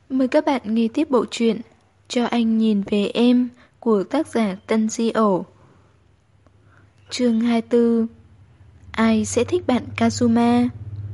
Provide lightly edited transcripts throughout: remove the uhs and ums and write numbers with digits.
Mời các bạn nghe tiếp bộ truyện Cho anh nhìn về em của tác giả Tân Di Ổ. Chương 24. Ai sẽ thích bạn Kazuma?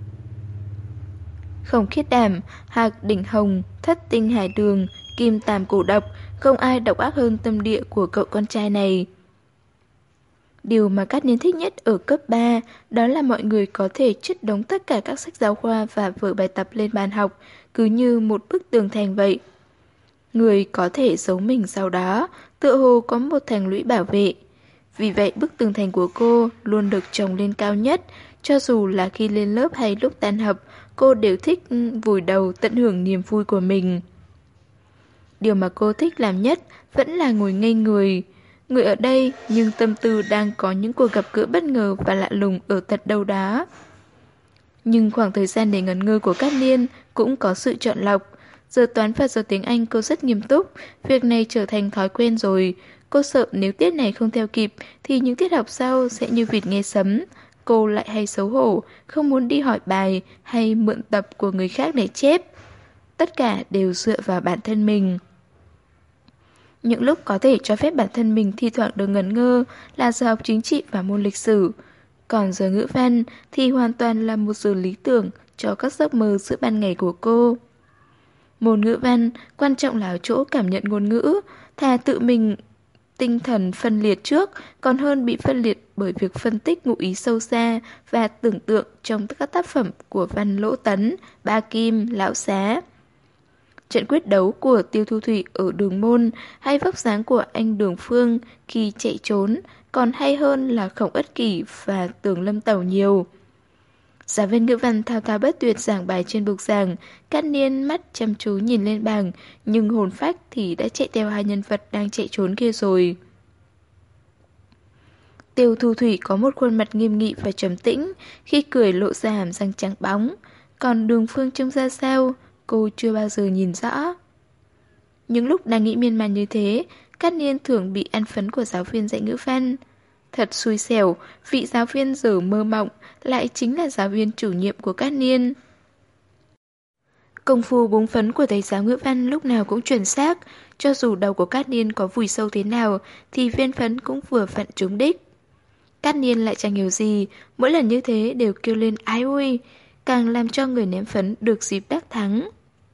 Khổng Khiết Đảm, Hạc Đỉnh Hồng, Thất Tinh Hải Đường, Kim Tàm Cổ Độc, không ai độc ác hơn tâm địa của cậu con trai này. Điều mà Cát Niên thích nhất ở cấp 3 đó là mọi người có thể chất đống tất cả các sách giáo khoa và vở bài tập lên bàn học, cứ như một bức tường thành vậy. Người có thể giấu mình sau đó, tựa hồ có một thành lũy bảo vệ. Vì vậy bức tường thành của cô luôn được trồng lên cao nhất, cho dù là khi lên lớp hay lúc tan học, cô đều thích vùi đầu tận hưởng niềm vui của mình. Điều mà cô thích làm nhất vẫn là ngồi ngây người. Người ở đây nhưng tâm tư đang có những cuộc gặp gỡ bất ngờ và lạ lùng ở tận đâu đó. Nhưng khoảng thời gian để ngẩn ngơ của Cát Niên cũng có sự chọn lọc. Giờ toán và giờ tiếng Anh cô rất nghiêm túc, việc này trở thành thói quen rồi. Cô sợ nếu tiết này không theo kịp thì những tiết học sau sẽ như vịt nghe sấm. Cô lại hay xấu hổ, không muốn đi hỏi bài hay mượn tập của người khác để chép. Tất cả đều dựa vào bản thân mình. Những lúc có thể cho phép bản thân mình thi thoảng được ngẩn ngơ là giờ học chính trị và môn lịch sử. Còn giờ ngữ văn thì hoàn toàn là một giờ lý tưởng cho các giấc mơ giữa ban ngày của cô. Môn ngữ văn quan trọng là ở chỗ cảm nhận ngôn ngữ, thà tự mình tinh thần phân liệt trước còn hơn bị phân liệt bởi việc phân tích ngụ ý sâu xa và tưởng tượng trong các tác phẩm của Văn Lỗ Tấn, Ba Kim, Lão Xá. Trận quyết đấu của Tiêu Thu Thủy ở Đường Môn hay vóc dáng của anh Đường Phương khi chạy trốn còn hay hơn là Khổng Ất Kỷ và Tưởng Lâm Tẩu nhiều. Giáo viên ngữ văn thao thao bất tuyệt giảng bài trên bục giảng, Cát Niên mắt chăm chú nhìn lên bảng, nhưng hồn phách thì đã chạy theo hai nhân vật đang chạy trốn kia rồi. Tiêu Thu Thủy có một khuôn mặt nghiêm nghị và trầm tĩnh, khi cười lộ ra hàm răng trắng bóng. Còn Đường Phương trông ra sao, cô chưa bao giờ nhìn rõ. Những lúc đang nghĩ miên man như thế, Cát Niên thường bị ăn phấn của giáo viên dạy ngữ văn. Thật xui xẻo, vị giáo viên dở mơ mộng lại chính là giáo viên chủ nhiệm của Cát Niên. Công phu búng phấn của thầy giáo ngữ văn lúc nào cũng chuẩn xác, cho dù đầu của Cát Niên có vùi sâu thế nào thì viên phấn cũng vừa vặn trúng đích. Cát Niên lại chẳng hiểu gì, mỗi lần như thế đều kêu lên ái ôi, càng làm cho người ném phấn được dịp đắc thắng.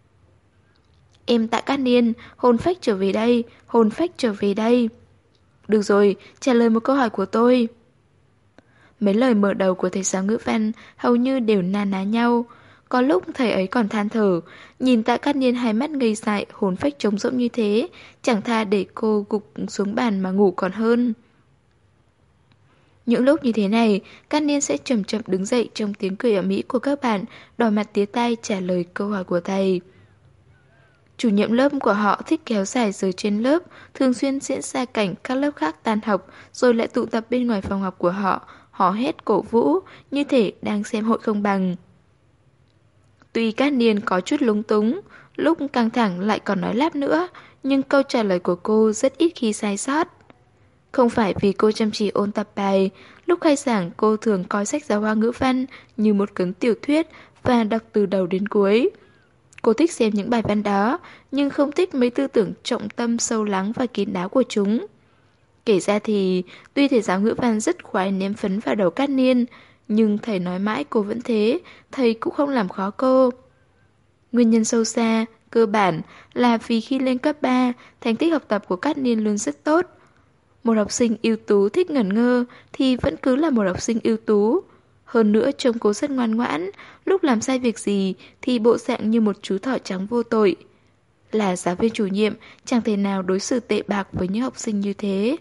Em Tạ Cát Niên, hồn phách trở về đây, hồn phách trở về đây. Được rồi, trả lời một câu hỏi của tôi. Mấy lời mở đầu của thầy giáo ngữ văn hầu như đều na ná nhau. Có lúc thầy ấy còn than thở, nhìn Tạ Cát Niên hai mắt ngây dại, hồn phách trống rỗng như thế, chẳng tha để cô gục xuống bàn mà ngủ còn hơn. Những lúc như thế này, Cát Niên sẽ chậm chậm đứng dậy trong tiếng cười ầm ĩ của các bạn, đỏ mặt tía tai trả lời câu hỏi của thầy. Chủ nhiệm lớp của họ thích kéo dài giờ trên lớp, thường xuyên diễn ra cảnh các lớp khác tan học, rồi lại tụ tập bên ngoài phòng học của họ, hò hét cổ vũ, như thể đang xem hội không bằng. Tuy Cát Niên có chút lúng túng, lúc căng thẳng lại còn nói lắp nữa, nhưng câu trả lời của cô rất ít khi sai sót. Không phải vì cô chăm chỉ ôn tập bài, lúc khai giảng cô thường coi sách giáo khoa ngữ văn như một cuốn tiểu thuyết và đọc từ đầu đến cuối. Cô thích xem những bài văn đó, nhưng không thích mấy tư tưởng trọng tâm sâu lắng và kín đáo của chúng. Kể ra thì, tuy thầy giáo ngữ văn rất khoái ném phấn vào đầu Cát Niên, nhưng thầy nói mãi cô vẫn thế, thầy cũng không làm khó cô. Nguyên nhân sâu xa, cơ bản là vì khi lên cấp 3, thành tích học tập của Cát Niên luôn rất tốt. Một học sinh ưu tú thích ngẩn ngơ thì vẫn cứ là một học sinh ưu tú. Hơn nữa trông cô rất ngoan ngoãn, lúc làm sai việc gì thì bộ dạng như một chú thỏ trắng vô tội. Là giáo viên chủ nhiệm, chẳng thể nào đối xử tệ bạc với những học sinh như thế.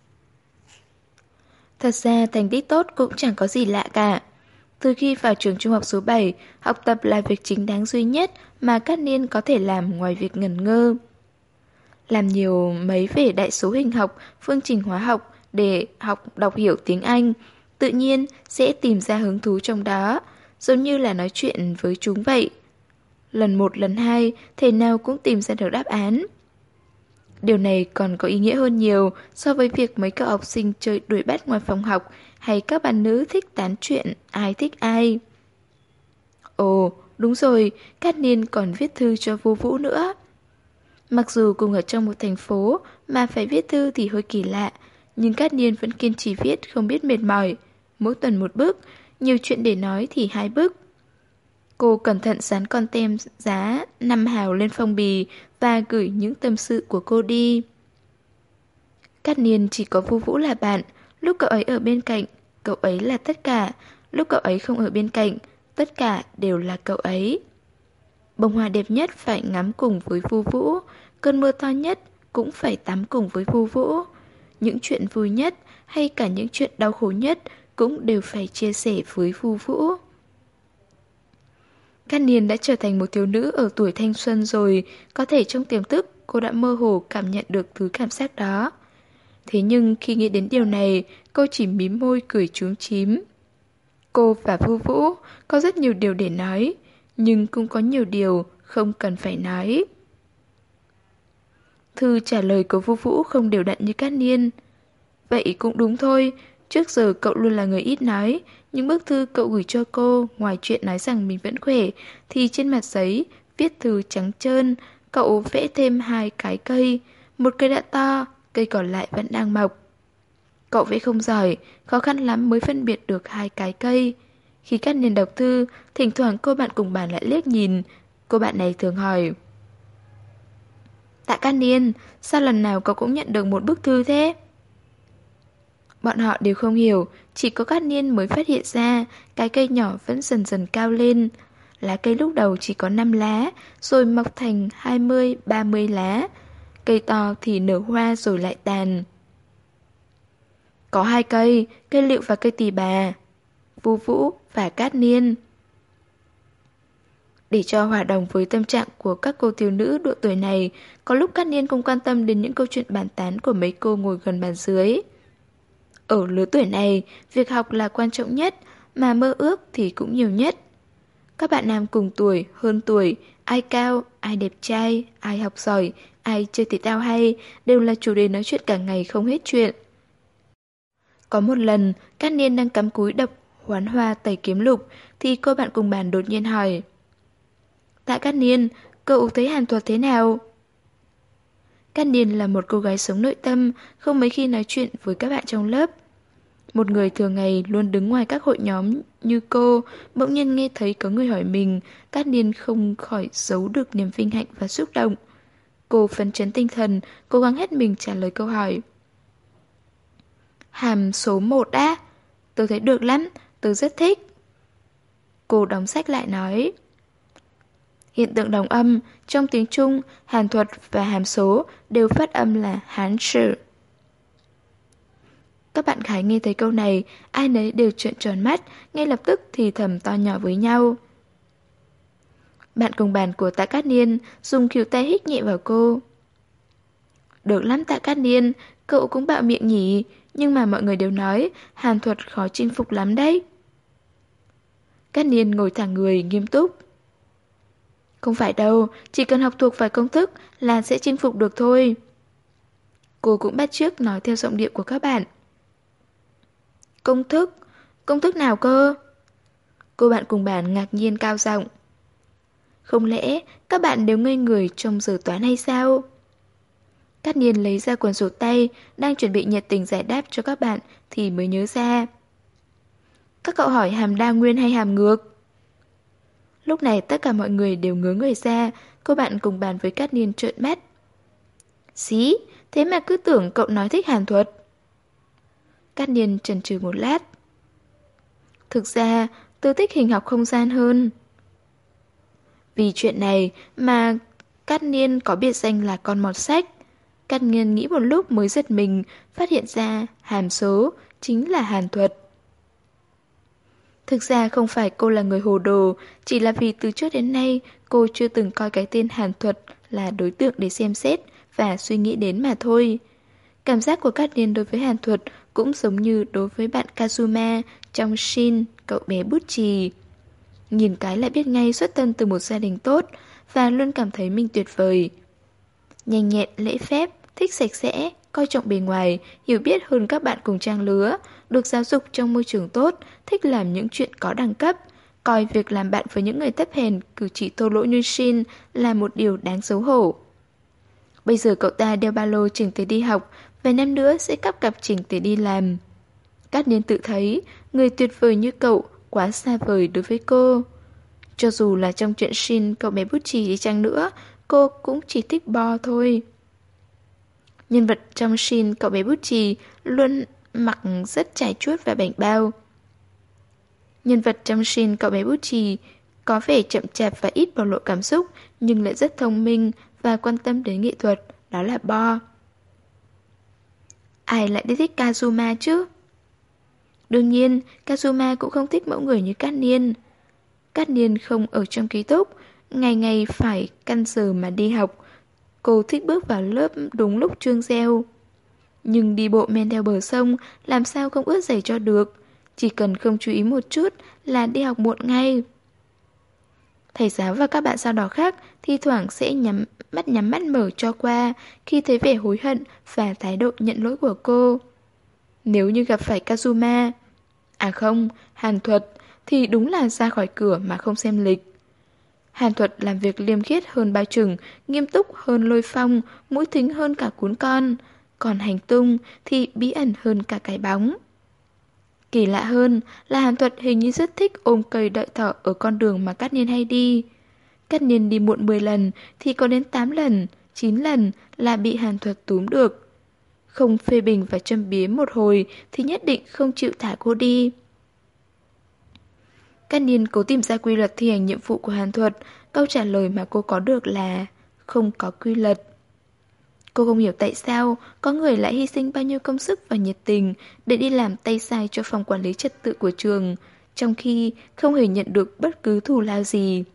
Thật ra thành tích tốt cũng chẳng có gì lạ cả. Từ khi vào trường trung học số 7, học tập là việc chính đáng duy nhất mà Cát Niên có thể làm ngoài việc ngẩn ngơ. Làm nhiều mấy về đại số hình học, phương trình hóa học để học đọc hiểu tiếng Anh, tự nhiên sẽ tìm ra hứng thú trong đó, giống như là nói chuyện với chúng vậy. Lần một, lần hai, thể nào cũng tìm ra được đáp án. Điều này còn có ý nghĩa hơn nhiều so với việc mấy cậu học sinh chơi đuổi bắt ngoài phòng học hay các bạn nữ thích tán chuyện ai thích ai. Ồ, đúng rồi, Cát Niên còn viết thư cho Vô Vũ nữa. Mặc dù cùng ở trong một thành phố mà phải viết thư thì hơi kỳ lạ, nhưng Cát Niên vẫn kiên trì viết không biết mệt mỏi. Mỗi tuần một bức, nhiều chuyện để nói thì 2 bức. Cô cẩn thận dán con tem giá 5 hào lên phong bì và gửi những tâm sự của cô đi. Cát Niên chỉ có Vô Vũ là bạn, lúc cậu ấy ở bên cạnh, cậu ấy là tất cả, lúc cậu ấy không ở bên cạnh, tất cả đều là cậu ấy. Bông hoa đẹp nhất phải ngắm cùng với Vô Vũ, cơn mưa to nhất cũng phải tắm cùng với Vô Vũ. Những chuyện vui nhất hay cả những chuyện đau khổ nhất cũng đều phải chia sẻ với Vô Vũ. Cát Niên đã trở thành một thiếu nữ ở tuổi thanh xuân rồi, có thể trong tiềm thức cô đã mơ hồ cảm nhận được thứ cảm giác đó. Thế nhưng khi nghĩ đến điều này, cô chỉ mím môi cười chúm chím. Cô và Vu Vũ có rất nhiều điều để nói, nhưng cũng có nhiều điều không cần phải nói. Thư trả lời của Vu Vũ không đều đặn như Cát Niên. Vậy cũng đúng thôi, trước giờ cậu luôn là người ít nói, những bức thư cậu gửi cho cô, ngoài chuyện nói rằng mình vẫn khỏe, thì trên mặt giấy, viết thư trắng trơn, cậu vẽ thêm 2 cái cây, một cây đã to, cây còn lại vẫn đang mọc. Cậu vẽ không giỏi, khó khăn lắm mới phân biệt được 2 cái cây. Khi Cát Niên đọc thư, thỉnh thoảng cô bạn cùng bàn lại liếc nhìn, cô bạn này thường hỏi: Tạ Cát Niên, sao lần nào cậu cũng nhận được một bức thư thế? Bọn họ đều không hiểu, chỉ có Cát Niên mới phát hiện ra cái cây nhỏ vẫn dần dần cao lên. Lá cây lúc đầu chỉ có 5 lá, rồi mọc thành 20, 30 lá. Cây to thì nở hoa rồi lại tàn. Có 2 cây, cây lựu và cây tỳ bà. Vu Vũ và Cát Niên. Để cho hòa đồng với tâm trạng của các cô thiếu nữ độ tuổi này, có lúc Cát Niên không quan tâm đến những câu chuyện bàn tán của mấy cô ngồi gần bàn dưới. Ở lứa tuổi này, việc học là quan trọng nhất, mà mơ ước thì cũng nhiều nhất. Các bạn nam cùng tuổi, hơn tuổi, ai cao, ai đẹp trai, ai học giỏi, ai chơi thể thao hay, đều là chủ đề nói chuyện cả ngày không hết chuyện. Có một lần, Cát Niên đang cắm cúi đọc Hoán Hoa Tẩy Kiếm Lục, thì cô bạn cùng bàn đột nhiên hỏi: Tạ Cát Niên, cậu thấy Hàn Thuật thế nào? Cát Niên là một cô gái sống nội tâm, không mấy khi nói chuyện với các bạn trong lớp. Một người thường ngày luôn đứng ngoài các hội nhóm như cô, bỗng nhiên nghe thấy có người hỏi mình, Cát Niên không khỏi giấu được niềm vinh hạnh và xúc động. Cô phấn chấn tinh thần, cố gắng hết mình trả lời câu hỏi. Hàm số 1 á? Tôi thấy được lắm, tôi rất thích. Cô đóng sách lại nói. Hiện tượng đồng âm, trong tiếng Trung, Hàn Thuật và hàm số đều phát âm là Hán sử. Các bạn gái nghe thấy câu này, ai nấy đều trợn tròn mắt, ngay lập tức thì thầm to nhỏ với nhau. Bạn cùng bàn của Tạ Cát Niên dùng khuỷu tay hít nhẹ vào cô. Được lắm Tạ Cát Niên, cậu cũng bạo miệng nhỉ, nhưng mà mọi người đều nói Hàn Thuật khó chinh phục lắm đấy. Cát Niên ngồi thẳng người, nghiêm túc. Không phải đâu, chỉ cần học thuộc vài công thức là sẽ chinh phục được thôi. Cô cũng bắt chước nói theo giọng điệu của các bạn. Công thức? Công thức nào cơ? Cô bạn cùng bàn ngạc nhiên cao giọng. Không lẽ các bạn đều ngây người trong giờ toán hay sao? Cát Niên lấy ra cuốn sổ tay, đang chuẩn bị nhiệt tình giải đáp cho các bạn thì mới nhớ ra. Các cậu hỏi hàm đa nguyên hay hàm ngược? Lúc này tất cả mọi người đều ngớ người ra, cô bạn cùng bàn với Cát Niên trợn mắt. Xí, thế mà cứ tưởng cậu nói thích Hàn Thuật. Cát Niên chần chừ một lát. Thực ra, tôi thích hình học không gian hơn. Vì chuyện này mà Cát Niên có biệt danh là con mọt sách. Cát Niên nghĩ một lúc mới giật mình, phát hiện ra hàm số chính là Hàn Thuật. Thực ra không phải cô là người hồ đồ, chỉ là vì từ trước đến nay cô chưa từng coi cái tên Hàn Thuật là đối tượng để xem xét và suy nghĩ đến mà thôi. Cảm giác của Cát Niên đối với Hàn Thuật cũng giống như đối với bạn Kazuma trong Shin, cậu bé bút chì. Nhìn cái lại biết ngay xuất thân từ một gia đình tốt và luôn cảm thấy mình tuyệt vời. Nhanh nhẹn, lễ phép, thích sạch sẽ, coi trọng bề ngoài, hiểu biết hơn các bạn cùng trang lứa, được giáo dục trong môi trường tốt, thích làm những chuyện có đẳng cấp, coi việc làm bạn với những người thấp hèn, cử chỉ thô lỗ như Shin là một điều đáng xấu hổ. Bây giờ cậu ta đeo ba lô chỉnh tề đi học, vài năm nữa sẽ cắp cặp chỉnh tề đi làm. Cát Niên tự thấy, người tuyệt vời như cậu quá xa vời đối với cô. Cho dù là trong chuyện Shin cậu bé bút chì đi chăng nữa, cô cũng chỉ thích Bo thôi. Nhân vật trong Shin cậu bé bút chì luôn mặc rất chải chuốt và bảnh bao. Nhân vật trong Shin cậu bé bút chì có vẻ chậm chạp và ít bộc lộ cảm xúc, nhưng lại rất thông minh và quan tâm đến nghệ thuật, đó là Bo. Ai lại đi thích Kazuma chứ? Đương nhiên, Kazuma cũng không thích mẫu người như Cát Niên. Cát Niên không ở trong ký túc, ngày ngày phải căn giờ mà đi học. Cô thích bước vào lớp đúng lúc chuông reo. Nhưng đi bộ men theo bờ sông, làm sao không ướt giày cho được. Chỉ cần không chú ý một chút là đi học muộn ngay. Thầy giáo và các bạn sao đỏ khác thi thoảng sẽ nhắm mắt mở cho qua khi thấy vẻ hối hận và thái độ nhận lỗi của cô. Nếu như gặp phải Kazuma, à không, Hàn Thuật, thì đúng là ra khỏi cửa mà không xem lịch. Hàn Thuật làm việc liêm khiết hơn Bao Trừng, nghiêm túc hơn Lôi Phong, mũi thính hơn cả Cún Con. Còn Hành Tung thì bí ẩn hơn cả cái bóng. Kỳ lạ hơn là Hàn Thuật hình như rất thích ôm cây đợi thỏ ở con đường mà Cát Niên hay đi. Cát Niên đi muộn 10 lần thì có đến 8 lần, 9 lần là bị Hàn Thuật túm được. Không phê bình và châm biếm một hồi thì nhất định không chịu thả cô đi. Cát Niên cố tìm ra quy luật thi hành nhiệm vụ của Hàn Thuật, câu trả lời mà cô có được là không có quy luật. Cô không hiểu tại sao có người lại hy sinh bao nhiêu công sức và nhiệt tình để đi làm tay sai cho phòng quản lý trật tự của trường, trong khi không hề nhận được bất cứ thù lao gì.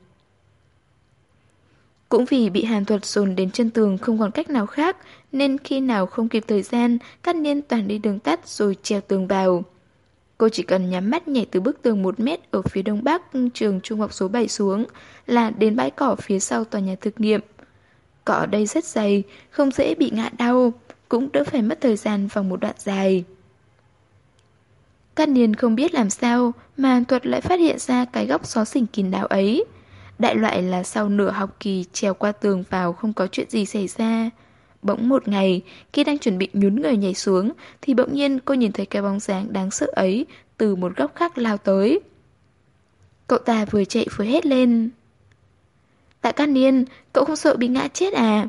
Cũng vì bị Hàn Thuật dồn đến chân tường không còn cách nào khác, nên khi nào không kịp thời gian, Cát Niên toàn đi đường tắt rồi trèo tường vào. Cô chỉ cần nhắm mắt nhảy từ bức tường 1 mét ở phía đông bắc trường trung học số 7 xuống là đến bãi cỏ phía sau tòa nhà thực nghiệm. Cỏ ở đây rất dày, không dễ bị ngã đau, cũng đỡ phải mất thời gian vòng một đoạn dài. Cát Niên không biết làm sao mà Hàn Thuật lại phát hiện ra cái góc xó xỉnh kín đáo ấy. Đại loại là sau nửa học kỳ trèo qua tường vào không có chuyện gì xảy ra. Bỗng một ngày, khi đang chuẩn bị nhún người nhảy xuống, thì bỗng nhiên cô nhìn thấy cái bóng dáng đáng sợ ấy từ một góc khác lao tới. Cậu ta vừa chạy vừa hét lên. Tạ Cát Niên, cậu không sợ bị ngã chết à?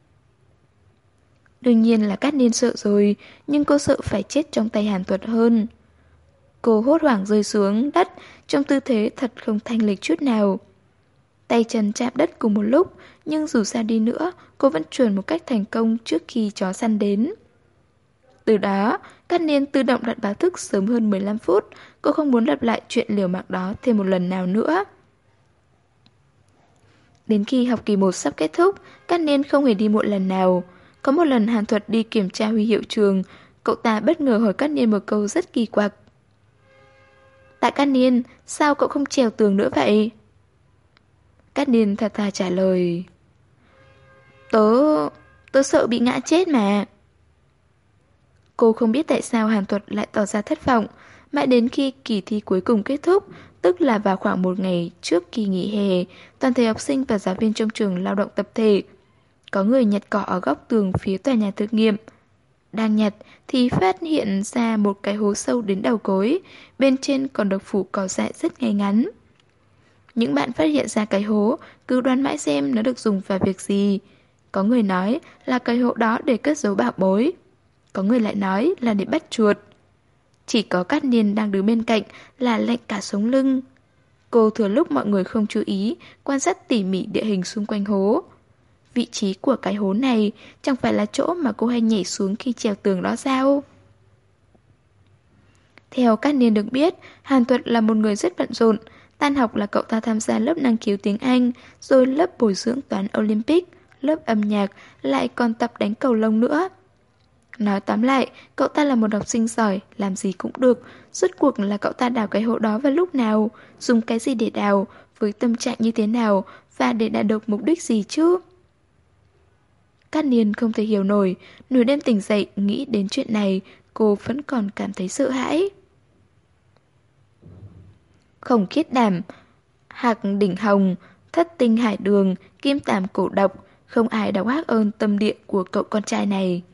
Đương nhiên là Cát Niên sợ rồi, nhưng cô sợ phải chết trong tay Hàn Thuật hơn. Cô hốt hoảng rơi xuống đất trong tư thế thật không thanh lịch chút nào. Tay chân chạm đất cùng một lúc, nhưng dù sao đi nữa, cô vẫn chuồn một cách thành công trước khi chó săn đến. Từ đó, Cát Niên tự động đặt báo thức sớm hơn 15 phút, cô không muốn lặp lại chuyện liều mạng đó thêm một lần nào nữa. Đến khi học kỳ 1 sắp kết thúc, Cát Niên không hề đi muộn lần nào. Có một lần Hàn Thuật đi kiểm tra huy hiệu trường, cậu ta bất ngờ hỏi Cát Niên một câu rất kỳ quặc. Tạ Cát Niên, sao cậu không trèo tường nữa vậy? Cát Niên thật thà trả lời. Tớ sợ bị ngã chết mà. Cô không biết tại sao Hàn Thuật lại tỏ ra thất vọng, mãi đến khi kỳ thi cuối cùng kết thúc, tức là vào khoảng 1 ngày trước kỳ nghỉ hè, toàn thể học sinh và giáo viên trong trường lao động tập thể. Có người nhặt cỏ ở góc tường phía tòa nhà thực nghiệm. Đang nhặt thì phát hiện ra một cái hố sâu đến đầu gối, bên trên còn được phủ cỏ dại rất ngay ngắn. Những bạn phát hiện ra cái hố cứ đoán mãi xem nó được dùng vào việc gì. Có người nói là cái hố đó để cất giấu bảo bối. Có người lại nói là để bắt chuột. Chỉ có Cát Niên đang đứng bên cạnh là lạnh cả sống lưng. Cô thừa lúc mọi người không chú ý, quan sát tỉ mỉ địa hình xung quanh hố. Vị trí của cái hố này chẳng phải là chỗ mà cô hay nhảy xuống khi trèo tường đó sao? Theo Cát Niên được biết, Hàn Thuật là một người rất bận rộn. Tan học là cậu ta tham gia lớp năng khiếu tiếng Anh, rồi lớp bồi dưỡng toán Olympic, lớp âm nhạc, lại còn tập đánh cầu lông nữa. Nói tóm lại, cậu ta là một học sinh giỏi, làm gì cũng được. Rốt cuộc là cậu ta đào cái hố đó vào lúc nào, dùng cái gì để đào, với tâm trạng như thế nào, và để đạt được mục đích gì chứ? Cát Niên không thể hiểu nổi, nửa đêm tỉnh dậy nghĩ đến chuyện này, cô vẫn còn cảm thấy sợ hãi. Khổng Khiết Đảm, Hạc đỉnh hồng, thất tinh hải đường, kim tàm cổ độc, không ai đau ác ơn tâm địa của cậu con trai này.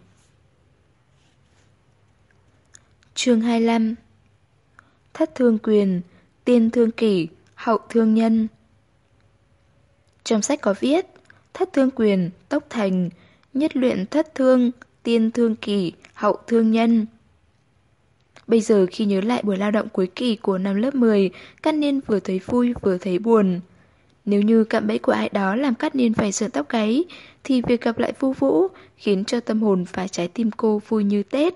Chương 25. Thất thương quyền, tiên thương kỷ, hậu thương nhân. Trong sách có viết, thất thương quyền, tốc thành, nhất luyện thất thương, tiên thương kỷ, hậu thương nhân. Bây giờ khi nhớ lại buổi lao động cuối kỳ của năm lớp 10, Cát Niên vừa thấy vui vừa thấy buồn. Nếu như cạm bẫy của ai đó làm Cát Niên phải sởn tóc gáy, thì việc gặp lại Vu Vũ khiến cho tâm hồn và trái tim cô vui như Tết.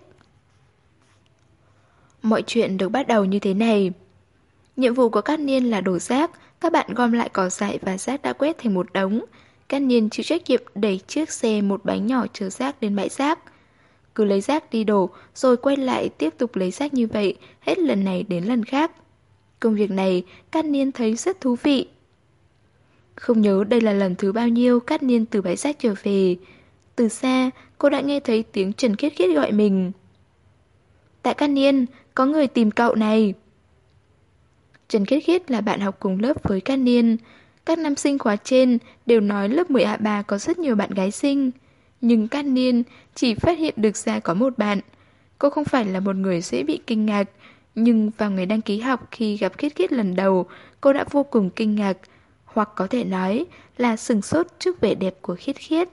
Mọi chuyện được bắt đầu như thế này. Nhiệm vụ của Cát Niên là đổ rác, các bạn gom lại cỏ dại và rác đã quét thành một đống. Cát Niên chịu trách nhiệm đẩy chiếc xe một bánh nhỏ chở rác đến bãi rác. Cứ lấy rác đi đổ, rồi quay lại tiếp tục lấy rác như vậy, hết lần này đến lần khác. Công việc này, Cát Niên thấy rất thú vị. Không nhớ đây là lần thứ bao nhiêu Cát Niên từ bãi rác trở về. Từ xa, cô đã nghe thấy tiếng Trần Khiết Khiết gọi mình. Tạ Cát Niên, có người tìm cậu này. Trần Khiết Khiết là bạn học cùng lớp với Cát Niên. Các nam sinh khóa trên đều nói lớp 10A3 có rất nhiều bạn gái xinh. Nhưng Cát Niên chỉ phát hiện được ra có một bạn. Cô không phải là một người dễ bị kinh ngạc, nhưng vào ngày đăng ký học khi gặp Khiết Khiết lần đầu, cô đã vô cùng kinh ngạc, hoặc có thể nói là sửng sốt trước vẻ đẹp của Khiết Khiết.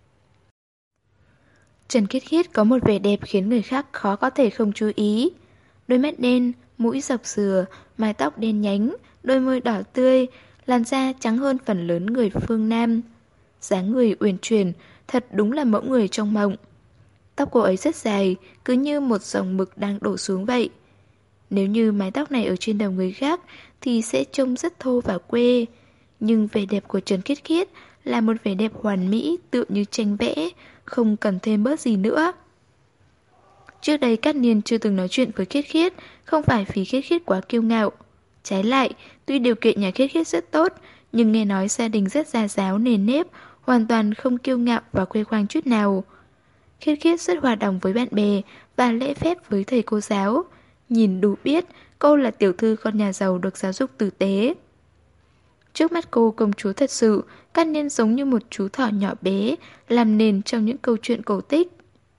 Trần Khiết Khiết có một vẻ đẹp khiến người khác khó có thể không chú ý. Đôi mắt đen, mũi dọc dừa, mái tóc đen nhánh, đôi môi đỏ tươi, làn da trắng hơn phần lớn người phương Nam. Dáng người uyển chuyển, thật đúng là mẫu người trong mộng. Tóc cô ấy rất dài, cứ như một dòng mực đang đổ xuống vậy. Nếu như mái tóc này ở trên đầu người khác thì sẽ trông rất thô và quê. Nhưng vẻ đẹp của Trần Khiết Khiết là một vẻ đẹp hoàn mỹ tựa như tranh vẽ, không cần thêm bớt gì nữa. Trước đây Cát Niên chưa từng nói chuyện với Khiết Khiết, không phải vì Khiết Khiết quá kiêu ngạo. Trái lại, tuy điều kiện nhà Khiết Khiết rất tốt, nhưng nghe nói gia đình rất gia giáo nền nếp, hoàn toàn không kiêu ngạo và khoe khoang chút nào. Khiết Khiết rất hòa đồng với bạn bè và lễ phép với thầy cô giáo. Nhìn đủ biết cô là tiểu thư con nhà giàu được giáo dục tử tế. Trước mắt cô công chúa thật sự, Cát Niên giống như một chú thỏ nhỏ bé, làm nền trong những câu chuyện cổ tích.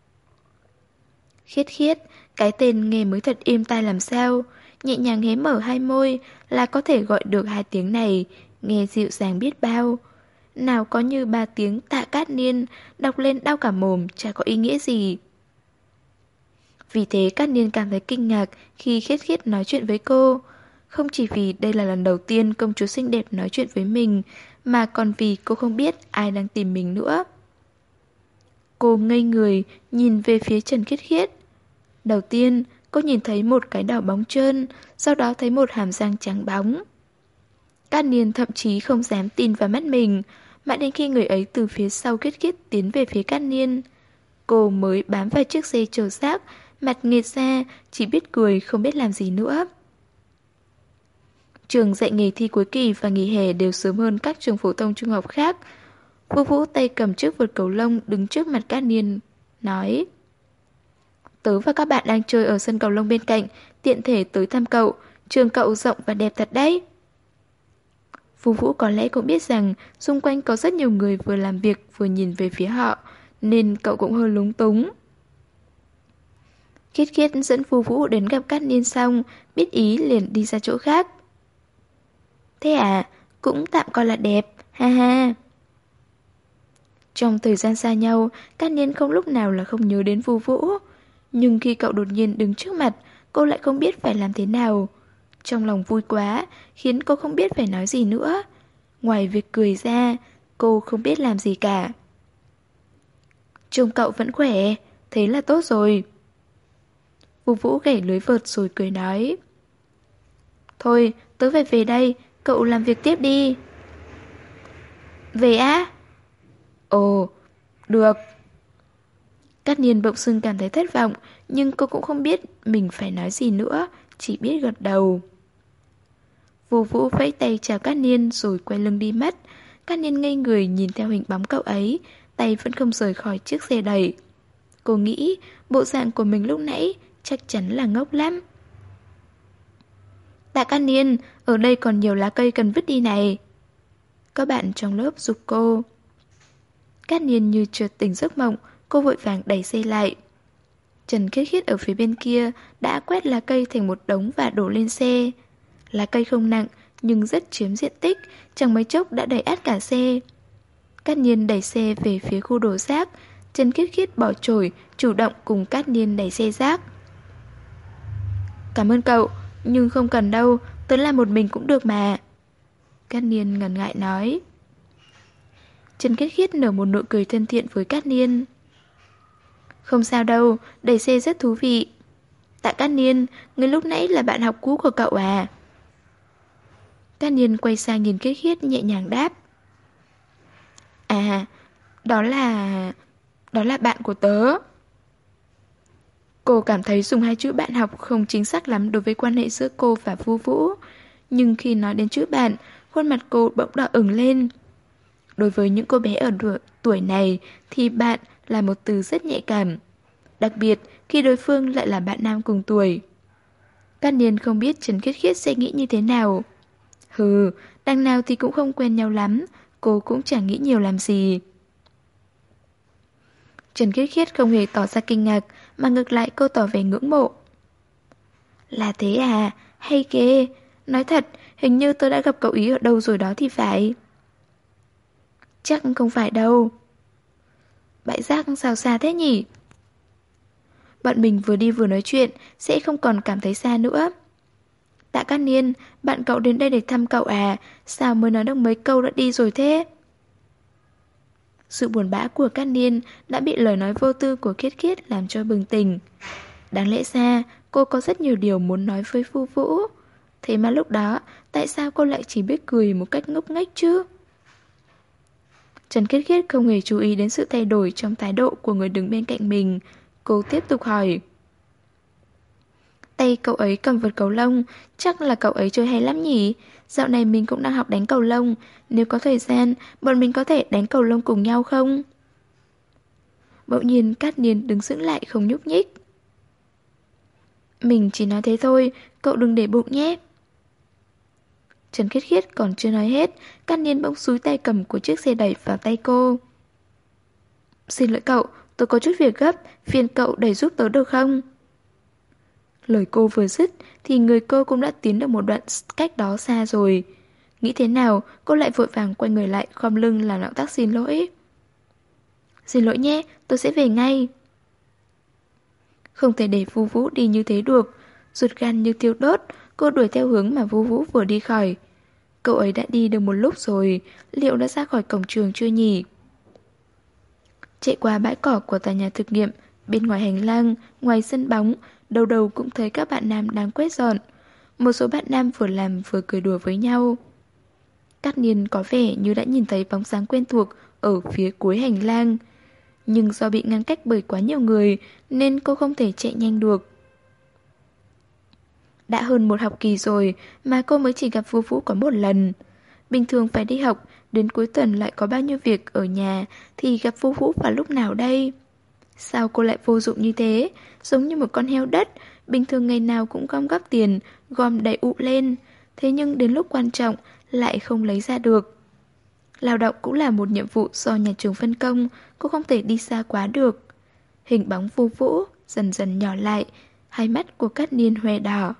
Khiết Khiết, cái tên nghe mới thật êm tai làm sao, nhẹ nhàng hé mở hai môi là có thể gọi được hai tiếng này, nghe dịu dàng biết bao. Nào có như ba tiếng Tạ Cát Niên, đọc lên đau cả mồm, chả có ý nghĩa gì. Vì thế Cát Niên cảm thấy kinh ngạc khi Khiết Khiết nói chuyện với cô. Không chỉ vì đây là lần đầu tiên công chúa xinh đẹp nói chuyện với mình, mà còn vì cô không biết ai đang tìm mình nữa. Cô ngây người, nhìn về phía Trần Khiết Khiết. Đầu tiên, cô nhìn thấy một cái đầu bóng trơn, sau đó thấy một hàm răng trắng bóng. Cát Niên thậm chí không dám tin vào mắt mình, mãi đến khi người ấy từ phía sau Khiết Khiết tiến về phía Cát Niên. Cô mới bám vào chiếc xe chở rác, mặt nghệt ra, chỉ biết cười không biết làm gì nữa. Trường dạy nghề thi cuối kỳ và nghỉ hè đều sớm hơn các trường phổ thông trung học khác. Vu Vũ tay cầm chiếc vợt cầu lông đứng trước mặt Cát Niên, nói: Tớ và các bạn đang chơi ở sân cầu lông bên cạnh, tiện thể tới thăm cậu, trường cậu rộng và đẹp thật đấy. Vu Vũ có lẽ cũng biết rằng xung quanh có rất nhiều người vừa làm việc vừa nhìn về phía họ, nên cậu cũng hơi lúng túng. Khiết Khiết dẫn Vu Vũ đến gặp Cát Niên xong, biết ý liền đi ra chỗ khác. Thế à, cũng tạm coi là đẹp, ha ha. Trong thời gian xa nhau, Cát Niên không lúc nào là không nhớ đến Vu Vũ. Nhưng khi cậu đột nhiên đứng trước mặt, cô lại không biết phải làm thế nào. Trong lòng vui quá, khiến cô không biết phải nói gì nữa. Ngoài việc cười ra, cô không biết làm gì cả. Trông cậu vẫn khỏe, thế là tốt rồi. Vu Vũ gảy lưới vợt rồi cười nói: Thôi, tớ phải về đây, cậu làm việc tiếp đi. Về á? Ồ, được. Cát Niên bỗng dưng cảm thấy thất vọng, nhưng cô cũng không biết mình phải nói gì nữa, chỉ biết gật đầu. Vu Vũ vẫy tay chào Cát Niên rồi quay lưng đi mất. Cát Niên ngây người nhìn theo hình bóng cậu ấy, tay vẫn không rời khỏi chiếc xe đẩy. Cô nghĩ bộ dạng của mình lúc nãy chắc chắn là ngốc lắm. Tạ Cát Niên, ở đây còn nhiều lá cây cần vứt đi này. Các bạn trong lớp giục cô. Cát Niên như chợt tỉnh giấc mộng, cô vội vàng đẩy xe lại. Trần Khiết Khiết ở phía bên kia đã quét lá cây thành một đống và đổ lên xe. Lá cây không nặng nhưng rất chiếm diện tích, chẳng mấy chốc đã đầy át cả xe. Cát Niên đẩy xe về phía khu đổ rác, Trần Khiết Khiết bỏ chổi, chủ động cùng Cát Niên đẩy xe rác. Cảm ơn cậu, nhưng không cần đâu, tớ làm một mình cũng được mà. Cát Niên ngần ngại nói. Trần Khiết Khiết nở một nụ cười thân thiện với Cát Niên. Không sao đâu, đẩy xe rất thú vị. Tạ Cát Niên, người lúc nãy là bạn học cũ của cậu à? Cát Niên quay sang nhìn Khiết Khiết nhẹ nhàng đáp. À, đó là bạn của tớ. Cô cảm thấy dùng hai chữ bạn học không chính xác lắm đối với quan hệ giữa cô và Vu Vũ. Nhưng khi nói đến chữ bạn, khuôn mặt cô bỗng đỏ ửng lên. Đối với những cô bé ở tuổi này thì bạn là một từ rất nhạy cảm. Đặc biệt khi đối phương lại là bạn nam cùng tuổi. Cát Niên không biết Trần Khiết Khiết sẽ nghĩ như thế nào. Hừ, đằng nào thì cũng không quen nhau lắm, cô cũng chẳng nghĩ nhiều làm gì. Trần Khiết Khiết không hề tỏ ra kinh ngạc, mà ngược lại cô tỏ vẻ ngưỡng mộ. Là thế à, hay ghê. Nói thật, hình như tôi đã gặp cậu ý ở đâu rồi đó thì phải. Chắc không phải đâu. Bãi rác sao xa thế nhỉ? Bọn mình vừa đi vừa nói chuyện, sẽ không còn cảm thấy xa nữa. Tạ Cát Niên, bạn cậu đến đây để thăm cậu à? Sao mới nói được mấy câu đã đi rồi thế? Sự buồn bã của Cát Niên đã bị lời nói vô tư của Khiết Khiết làm cho bừng tỉnh. Đáng lẽ ra, cô có rất nhiều điều muốn nói với Vu Vũ. Thế mà lúc đó, tại sao cô lại chỉ biết cười một cách ngốc nghếch chứ? Trần Khiết Khiết không hề chú ý đến sự thay đổi trong thái độ của người đứng bên cạnh mình. Cô tiếp tục hỏi. Tay cậu ấy cầm vợt cầu lông, chắc là cậu ấy chơi hay lắm nhỉ? Dạo này mình cũng đang học đánh cầu lông. Nếu có thời gian, bọn mình có thể đánh cầu lông cùng nhau không? Bỗng nhiên Cát Niên đứng sững lại không nhúc nhích. Mình chỉ nói thế thôi, cậu đừng để bụng nhé. Trần Khiết Khiết còn chưa nói hết, Cát Niên bỗng xúi tay cầm của chiếc xe đẩy vào tay cô. Xin lỗi cậu, tôi có chút việc gấp, phiền cậu đẩy giúp tớ được không? Lời cô vừa dứt thì người cô cũng đã tiến được một đoạn cách đó xa rồi. Nghĩ thế nào, cô lại vội vàng quay người lại khom lưng làm động tác xin lỗi. Xin lỗi nhé, tôi sẽ về ngay. Không thể để Vu Vũ đi như thế được. Ruột gan như thiêu đốt, cô đuổi theo hướng mà Vu Vũ vừa đi khỏi. Cậu ấy đã đi được một lúc rồi, liệu đã ra khỏi cổng trường chưa nhỉ? Chạy qua bãi cỏ của tòa nhà thực nghiệm, bên ngoài hành lang, ngoài sân bóng, đầu đầu cũng thấy các bạn nam đang quét dọn. Một số bạn nam vừa làm vừa cười đùa với nhau. Cát Niên có vẻ như đã nhìn thấy bóng dáng quen thuộc ở phía cuối hành lang. Nhưng do bị ngăn cách bởi quá nhiều người nên cô không thể chạy nhanh được. Đã hơn một học kỳ rồi mà cô mới chỉ gặp Vu Vũ có một lần. Bình thường phải đi học, đến cuối tuần lại có bao nhiêu việc ở nhà thì gặp Vu Vũ vào lúc nào đây? Sao cô lại vô dụng như thế, giống như một con heo đất, bình thường ngày nào cũng gom góp tiền, gom đầy ụ lên, thế nhưng đến lúc quan trọng lại không lấy ra được. Lao động cũng là một nhiệm vụ do nhà trường phân công, cô không thể đi xa quá được. Hình bóng Vu Vũ dần dần nhỏ lại, hai mắt của Cát Niên hoe đỏ.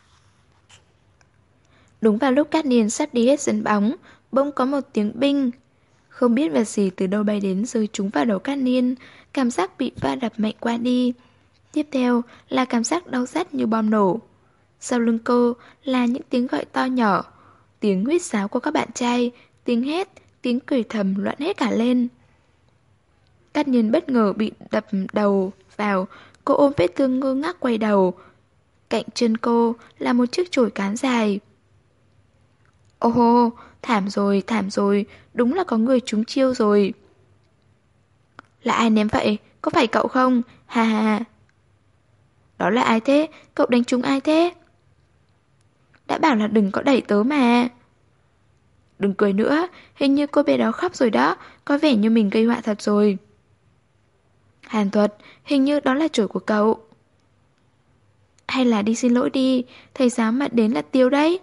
Đúng vào lúc Cát Niên sắp đi hết sân bóng, bỗng có một tiếng binh. Không biết vật gì từ đâu bay đến rơi trúng vào đầu Cát Niên, cảm giác bị va đập mạnh qua đi. Tiếp theo là cảm giác đau rát như bom nổ. Sau lưng cô là những tiếng gọi to nhỏ, tiếng huýt sáo của các bạn trai, tiếng hét, tiếng cười thầm loạn hết cả lên. Cát Niên bất ngờ bị đập đầu vào, cô ôm vết thương ngơ ngác quay đầu. Cạnh chân cô là một chiếc chổi cán dài. Ô hô, thảm rồi, đúng là có người trúng chiêu rồi. Là ai ném vậy? Có phải cậu không? Ha ha ha. Đó là ai thế? Cậu đánh trúng ai thế? Đã bảo là đừng có đẩy tớ mà. Đừng cười nữa, hình như cô bé đó khóc rồi đó, có vẻ như mình gây họa thật rồi. Hàn Thuật, hình như đó là chổi của cậu. Hay là đi xin lỗi đi, thầy giáo mà đến là tiêu đấy.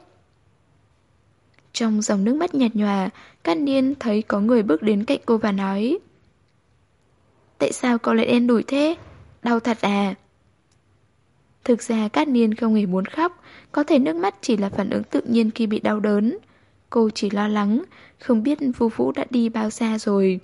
Trong dòng nước mắt nhạt nhòa, Cát Niên thấy có người bước đến cạnh cô và nói: Tại sao cậu lại đen đủi thế? Đau thật à? Thực ra Cát Niên không hề muốn khóc, có thể nước mắt chỉ là phản ứng tự nhiên khi bị đau đớn. Cô chỉ lo lắng, không biết Vu Vũ đã đi bao xa rồi.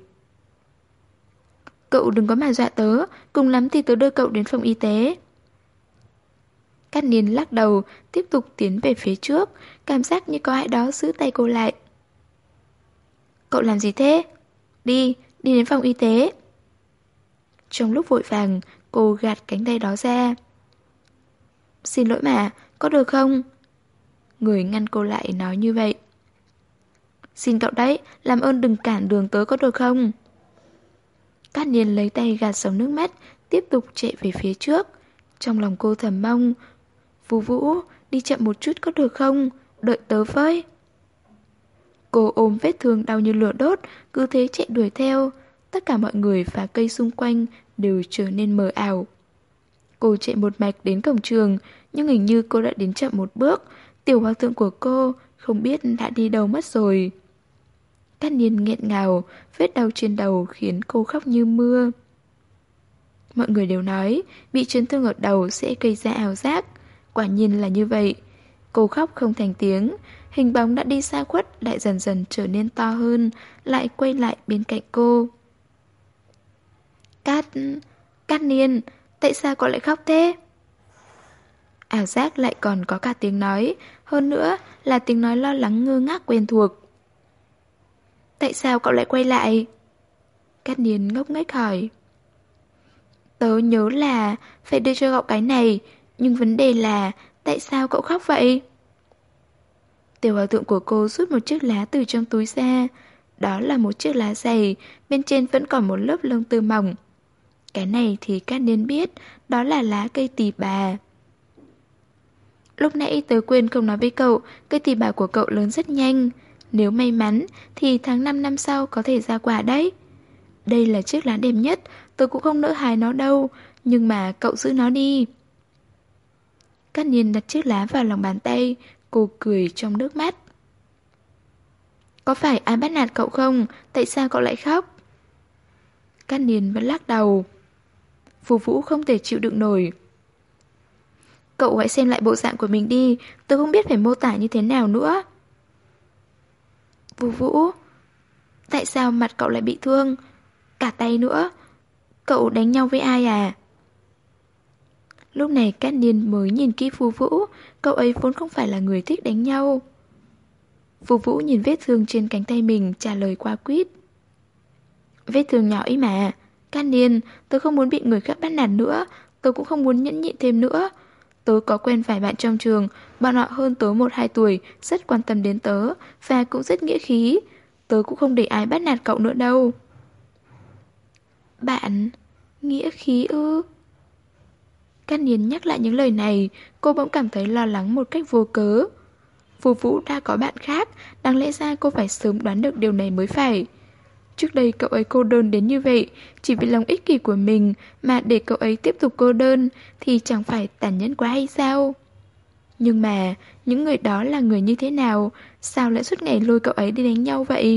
Cậu đừng có mà dọa tớ, cùng lắm thì tớ đưa cậu đến phòng y tế. Cát Niên lắc đầu, tiếp tục tiến về phía trước, cảm giác như có ai đó giữ tay cô lại. Cậu làm gì thế? Đi đến phòng y tế. Trong lúc vội vàng, cô gạt cánh tay đó ra. Xin lỗi mà, có được không? Người ngăn cô lại nói như vậy. Xin cậu đấy, làm ơn đừng cản đường tớ có được không? Cát Niên lấy tay gạt dòng nước mắt, tiếp tục chạy về phía trước. Trong lòng cô thầm mong, Vu Vũ, đi chậm một chút có được không? Đợi tớ với. Cô ôm vết thương đau như lửa đốt, cứ thế chạy đuổi theo. Tất cả mọi người và cây xung quanh đều trở nên mờ ảo. Cô chạy một mạch đến cổng trường, nhưng hình như cô đã đến chậm một bước. Tiểu hòa thượng của cô không biết đã đi đâu mất rồi. Cát Niên nghẹn ngào, vết đau trên đầu khiến cô khóc như mưa. Mọi người đều nói bị chấn thương ở đầu sẽ gây ra ảo giác. Quả nhiên là như vậy. Cô khóc không thành tiếng, hình bóng đã đi xa khuất lại dần dần trở nên to hơn, lại quay lại bên cạnh cô. Cát Niên, tại sao cậu lại khóc thế? Ảo giác lại còn có cả tiếng nói, hơn nữa là tiếng nói lo lắng ngơ ngác quen thuộc. Tại sao cậu lại quay lại? Cát Niên ngốc nghếch hỏi. Tớ nhớ là phải đưa cho cậu cái này, nhưng vấn đề là tại sao cậu khóc vậy? Tiểu hòa thượng của cô rút một chiếc lá từ trong túi ra. Đó là một chiếc lá dày, bên trên vẫn còn một lớp lông tơ mỏng. Cái này thì Cát Niên biết, đó là lá cây tỳ bà. Lúc nãy tớ quên không nói với cậu, cây tỳ bà của cậu lớn rất nhanh. Nếu may mắn thì tháng 5 năm sau có thể ra quả đấy. Đây là chiếc lá đẹp nhất, tớ cũng không nỡ hái nó đâu, nhưng mà cậu giữ nó đi. Cát Niên đặt chiếc lá vào lòng bàn tay, cô cười trong nước mắt. Có phải ai bắt nạt cậu không? Tại sao cậu lại khóc? Cát Niên vẫn lắc đầu. Vu Vũ không thể chịu đựng nổi. Cậu hãy xem lại bộ dạng của mình đi, tớ không biết phải mô tả như thế nào nữa. Vu Vũ, tại sao mặt cậu lại bị thương? Cả tay nữa. Cậu đánh nhau với ai à? Lúc này Cát Niên mới nhìn kỹ Vu Vũ, cậu ấy vốn không phải là người thích đánh nhau. Vu Vũ nhìn vết thương trên cánh tay mình, trả lời qua quýt. Vết thương nhỏ ấy mà. Cát Niên, tớ không muốn bị người khác bắt nạt nữa, tớ cũng không muốn nhẫn nhịn thêm nữa. Tớ có quen vài bạn trong trường, bọn họ hơn tớ 1-2 tuổi, rất quan tâm đến tớ, và cũng rất nghĩa khí. Tớ cũng không để ai bắt nạt cậu nữa đâu. Bạn, nghĩa khí ư? Cát Niên nhắc lại những lời này, cô bỗng cảm thấy lo lắng một cách vô cớ. Vu Vũ đã có bạn khác, đáng lẽ ra cô phải sớm đoán được điều này mới phải. Trước đây cậu ấy cô đơn đến như vậy, chỉ vì lòng ích kỷ của mình mà để cậu ấy tiếp tục cô đơn thì chẳng phải tàn nhẫn quá hay sao? Nhưng mà, những người đó là người như thế nào, sao lại suốt ngày lôi cậu ấy đi đánh nhau vậy?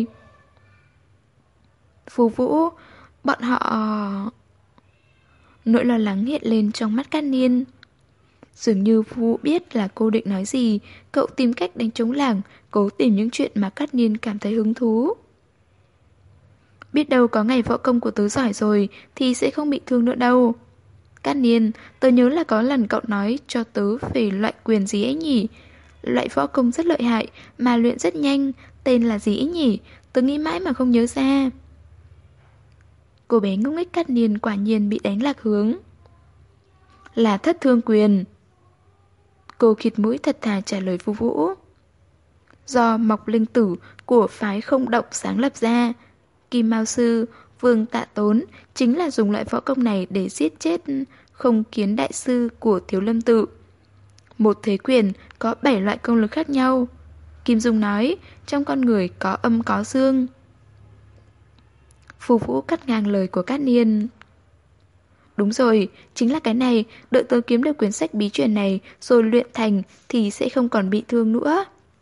Vu Vũ, bọn họ... Nỗi lo lắng hiện lên trong mắt Cát Niên. Dường như Vu biết là cô định nói gì, cậu tìm cách đánh trống lảng, cố tìm những chuyện mà Cát Niên cảm thấy hứng thú. Biết đâu có ngày võ công của tớ giỏi rồi thì sẽ không bị thương nữa đâu. Cát Niên, tớ nhớ là có lần cậu nói cho tớ về loại quyền gì ấy nhỉ? Loại võ công rất lợi hại mà luyện rất nhanh, tên là gì ấy nhỉ? Tớ nghĩ mãi mà không nhớ ra. Cô bé ngốc nghếch Cát Niên quả nhiên bị đánh lạc hướng. Là Thất Thương Quyền. Cô khịt mũi thật thà trả lời Vu Vũ. Do Mộc Linh Tử của phái Không Động sáng lập ra, Kim Mao Sư, Vương Tạ Tốn chính là dùng loại võ công này để giết chết Không Kiến Đại Sư của Thiếu Lâm Tự. Một thế quyền có 7 loại công lực khác nhau. Kim Dung nói, trong con người có âm có dương. Vu Vũ cắt ngang lời của Cát Niên. Đúng rồi, chính là cái này, đợi tớ kiếm được quyển sách bí truyền này rồi luyện thành thì sẽ không còn bị thương nữa.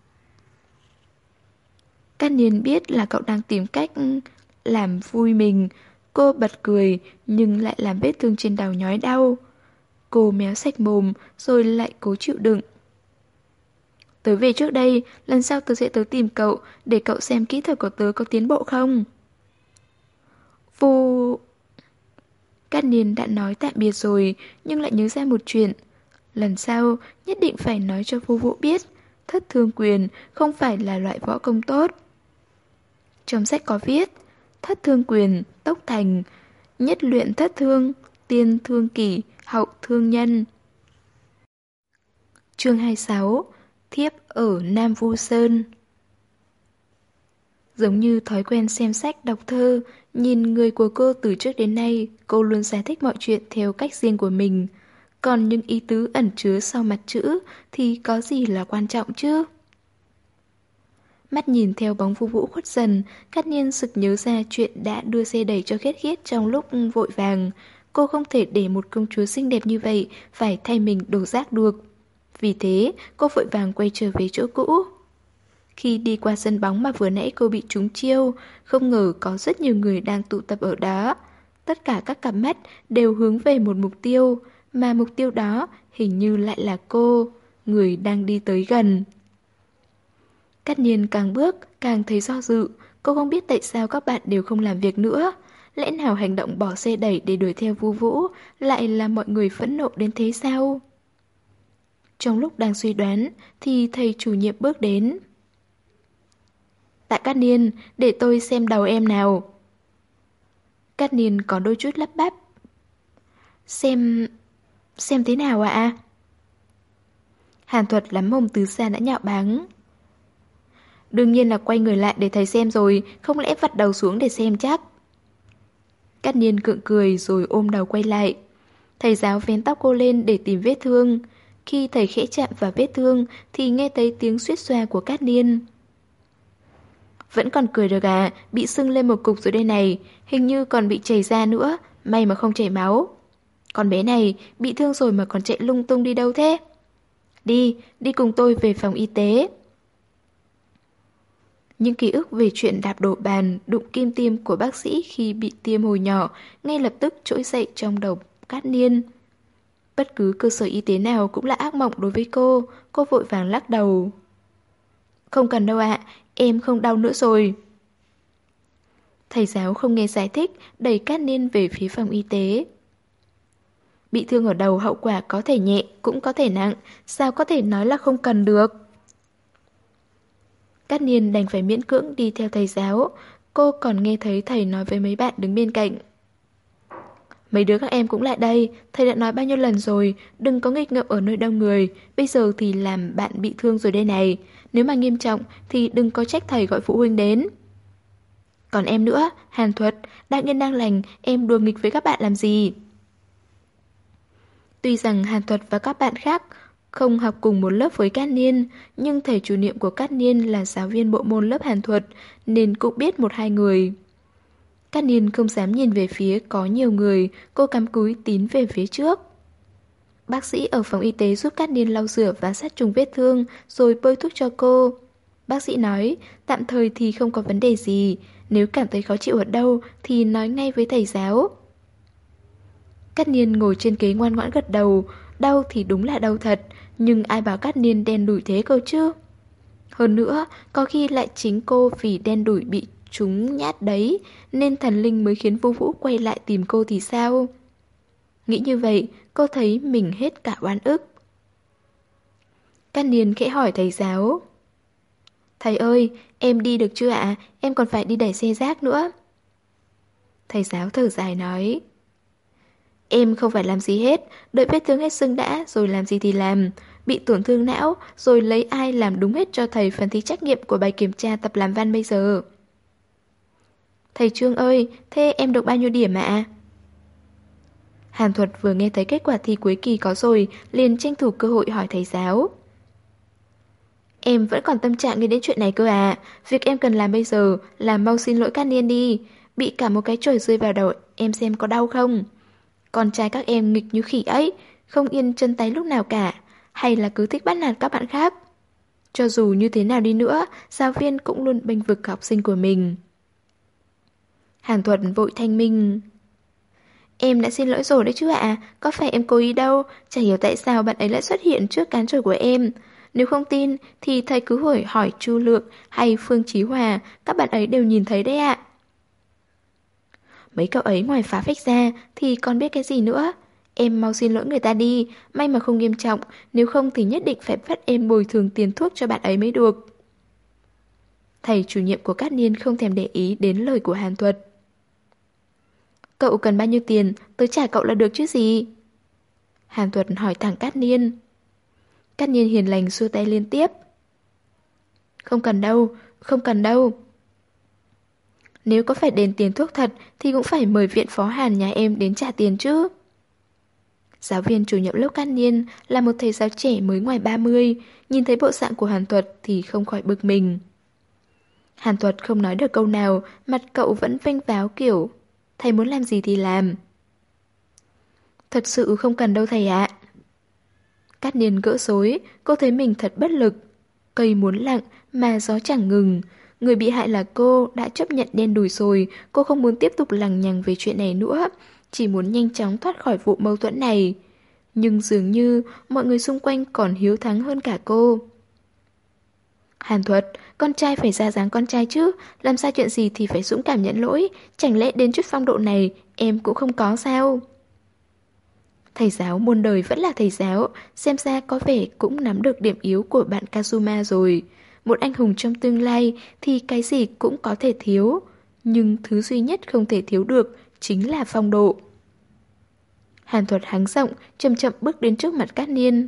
Cát Niên biết là cậu đang tìm cách làm vui mình. Cô bật cười nhưng lại làm vết thương trên đầu nhói đau. Cô méo sạch mồm rồi lại cố chịu đựng. Tớ về trước đây, lần sau tớ sẽ tới tìm cậu để cậu xem kỹ thuật của tớ có tiến bộ không. Vô... Cát Niên đã nói tạm biệt rồi nhưng lại nhớ ra một chuyện. Lần sau nhất định phải nói cho Vô Vũ biết Thất Thương Quyền không phải là loại võ công tốt. Trong sách có viết Thất Thương Quyền, tốc thành, nhất luyện thất thương, tiên thương kỷ, hậu thương nhân. Chương 26. Thiếp ở Nam Vu Sơn. Giống như thói quen xem sách, đọc thơ, nhìn người của cô từ trước đến nay, cô luôn giải thích mọi chuyện theo cách riêng của mình. Còn những ý tứ ẩn chứa sau mặt chữ thì có gì là quan trọng chứ? Mắt nhìn theo bóng Vu Vũ khuất dần, Cát Niên sực nhớ ra chuyện đã đưa xe đẩy cho Khiết Khiết trong lúc vội vàng. Cô không thể để một công chúa xinh đẹp như vậy phải thay mình đổ rác được. Vì thế, cô vội vàng quay trở về chỗ cũ. Khi đi qua sân bóng mà vừa nãy cô bị trúng chiêu, không ngờ có rất nhiều người đang tụ tập ở đó. Tất cả các cặp mắt đều hướng về một mục tiêu, mà mục tiêu đó hình như lại là cô, người đang đi tới gần. Cát Niên càng bước, càng thấy do dự, cô không biết tại sao các bạn đều không làm việc nữa. Lẽ nào hành động bỏ xe đẩy để đuổi theo Vu Vũ lại làm mọi người phẫn nộ đến thế sao? Trong lúc đang suy đoán thì thầy chủ nhiệm bước đến. Tạ Cát Niên, để tôi xem đầu em nào. Cát Niên có đôi chút lắp bắp. Xem thế nào ạ? Hàn Thuật lắm mồm từ xa đã nhạo báng. Đương nhiên là quay người lại để thầy xem rồi, không lẽ vặt đầu xuống để xem chắc. Cát Niên gượng cười rồi ôm đầu quay lại. Thầy giáo vén tóc cô lên để tìm vết thương. Khi thầy khẽ chạm vào vết thương thì nghe thấy tiếng suýt xoa của Cát Niên. Vẫn còn cười được à, bị sưng lên một cục rồi đây này, hình như còn bị chảy ra nữa, may mà không chảy máu. Con bé này, bị thương rồi mà còn chạy lung tung đi đâu thế? Đi cùng tôi về phòng y tế. Những ký ức về chuyện đạp đổ bàn, đụng kim tiêm của bác sĩ khi bị tiêm hồi nhỏ ngay lập tức trỗi dậy trong đầu Cát Niên. Bất cứ cơ sở y tế nào cũng là ác mộng đối với cô vội vàng lắc đầu. Không cần đâu ạ, em không đau nữa rồi. Thầy giáo không nghe giải thích, đẩy Cát Niên về phía phòng y tế. Bị thương ở đầu hậu quả có thể nhẹ, cũng có thể nặng, sao có thể nói là không cần được. Cát Niên đành phải miễn cưỡng đi theo thầy giáo. Cô còn nghe thấy thầy nói với mấy bạn đứng bên cạnh. Mấy đứa các em cũng lại đây, thầy đã nói bao nhiêu lần rồi, đừng có nghịch ngợm ở nơi đông người, bây giờ thì làm bạn bị thương rồi đây này. Nếu mà nghiêm trọng thì đừng có trách thầy gọi phụ huynh đến. Còn em nữa, Hàn Thuật, đang yên đang lành, em đùa nghịch với các bạn làm gì? Tuy rằng Hàn Thuật và các bạn khác không học cùng một lớp với Cát Niên, nhưng thầy chủ nhiệm của Cát Niên là giáo viên bộ môn lớp Hàn Thuật, nên cũng biết một hai người. Cát Niên không dám nhìn về phía có nhiều người, cô cắm cúi tín về phía trước. Bác sĩ ở phòng y tế giúp Cát Niên lau rửa và sát trùng vết thương, rồi bôi thuốc cho cô. Bác sĩ nói, tạm thời thì không có vấn đề gì, nếu cảm thấy khó chịu ở đâu thì nói ngay với thầy giáo. Cát Niên ngồi trên ghế ngoan ngoãn gật đầu, đau thì đúng là đau thật, nhưng ai bảo Cát Niên đen đủi thế cơ chứ? Hơn nữa, có khi lại chính cô vì đen đủi bị trúng nhát đấy, nên thần linh mới khiến Vu Vũ quay lại tìm cô thì sao? Nghĩ như vậy, cô thấy mình hết cả oan ức. Cát Niên khẽ hỏi thầy giáo. Thầy ơi, em đi được chưa ạ? Em còn phải đi đẩy xe rác nữa. Thầy giáo thở dài nói. Em không phải làm gì hết, đợi vết thương hết sưng đã rồi làm gì thì làm. Bị tổn thương não rồi lấy ai làm đúng hết cho thầy phần thi trắc nghiệm của bài kiểm tra tập làm văn bây giờ. Thầy Trương ơi, thế em được bao nhiêu điểm ạ? Hàn Thuật vừa nghe thấy kết quả thi cuối kỳ có rồi, liền tranh thủ cơ hội hỏi thầy giáo. Em vẫn còn tâm trạng nghĩ đến chuyện này cơ à. Việc em cần làm bây giờ là mau xin lỗi Cát Niên đi. Bị cả một cái chổi rơi vào đầu, em xem có đau không? Con trai các em nghịch như khỉ ấy, không yên chân tay lúc nào cả, hay là cứ thích bắt nạt các bạn khác. Cho dù như thế nào đi nữa, giáo viên cũng luôn bênh vực học sinh của mình. Hàn Thuật vội thanh minh. Em đã xin lỗi rồi đấy chứ ạ, có phải em cố ý đâu, chả hiểu tại sao bạn ấy lại xuất hiện trước cán trở của em. Nếu không tin thì thầy cứ hỏi Chu Lượng hay Phương Chí Hòa, các bạn ấy đều nhìn thấy đấy ạ. Mấy cậu ấy ngoài phá phách ra thì còn biết cái gì nữa. Em mau xin lỗi người ta đi, may mà không nghiêm trọng, nếu không thì nhất định phải bắt em bồi thường tiền thuốc cho bạn ấy mới được. Thầy chủ nhiệm của Cát Niên không thèm để ý đến lời của Hàn Thuật. Cậu cần bao nhiêu tiền, tớ trả cậu là được chứ gì? Hàn Thuật hỏi thẳng Cát Niên. Cát Niên hiền lành xua tay liên tiếp. Không cần đâu, không cần đâu. Nếu có phải đền tiền thuốc thật thì cũng phải mời viện phó Hàn nhà em đến trả tiền chứ. Giáo viên chủ nhiệm lớp Cát Niên là một thầy giáo trẻ mới ngoài 30, nhìn thấy bộ dạng của Hàn Thuật thì không khỏi bực mình. Hàn Thuật không nói được câu nào, mặt cậu vẫn vênh váo kiểu thầy muốn làm gì thì làm. Thật sự không cần đâu thầy ạ. Cát Niên gỡ rối, cô thấy mình thật bất lực. Cây muốn lặng mà gió chẳng ngừng. Người bị hại là cô, đã chấp nhận đen đủi rồi, cô không muốn tiếp tục lằng nhằng về chuyện này nữa, chỉ muốn nhanh chóng thoát khỏi vụ mâu thuẫn này. Nhưng dường như mọi người xung quanh còn hiếu thắng hơn cả cô. Hàn Thuật, con trai phải ra dáng con trai chứ, làm sai chuyện gì thì phải dũng cảm nhận lỗi, chẳng lẽ đến chút phong độ này em cũng không có sao? Thầy giáo muôn đời vẫn là thầy giáo, xem ra có vẻ cũng nắm được điểm yếu của bạn Kazuma rồi. Một anh hùng trong tương lai thì cái gì cũng có thể thiếu, nhưng thứ duy nhất không thể thiếu được chính là phong độ. Hàn Thuật hắng giọng, chậm chậm bước đến trước mặt Cát Niên.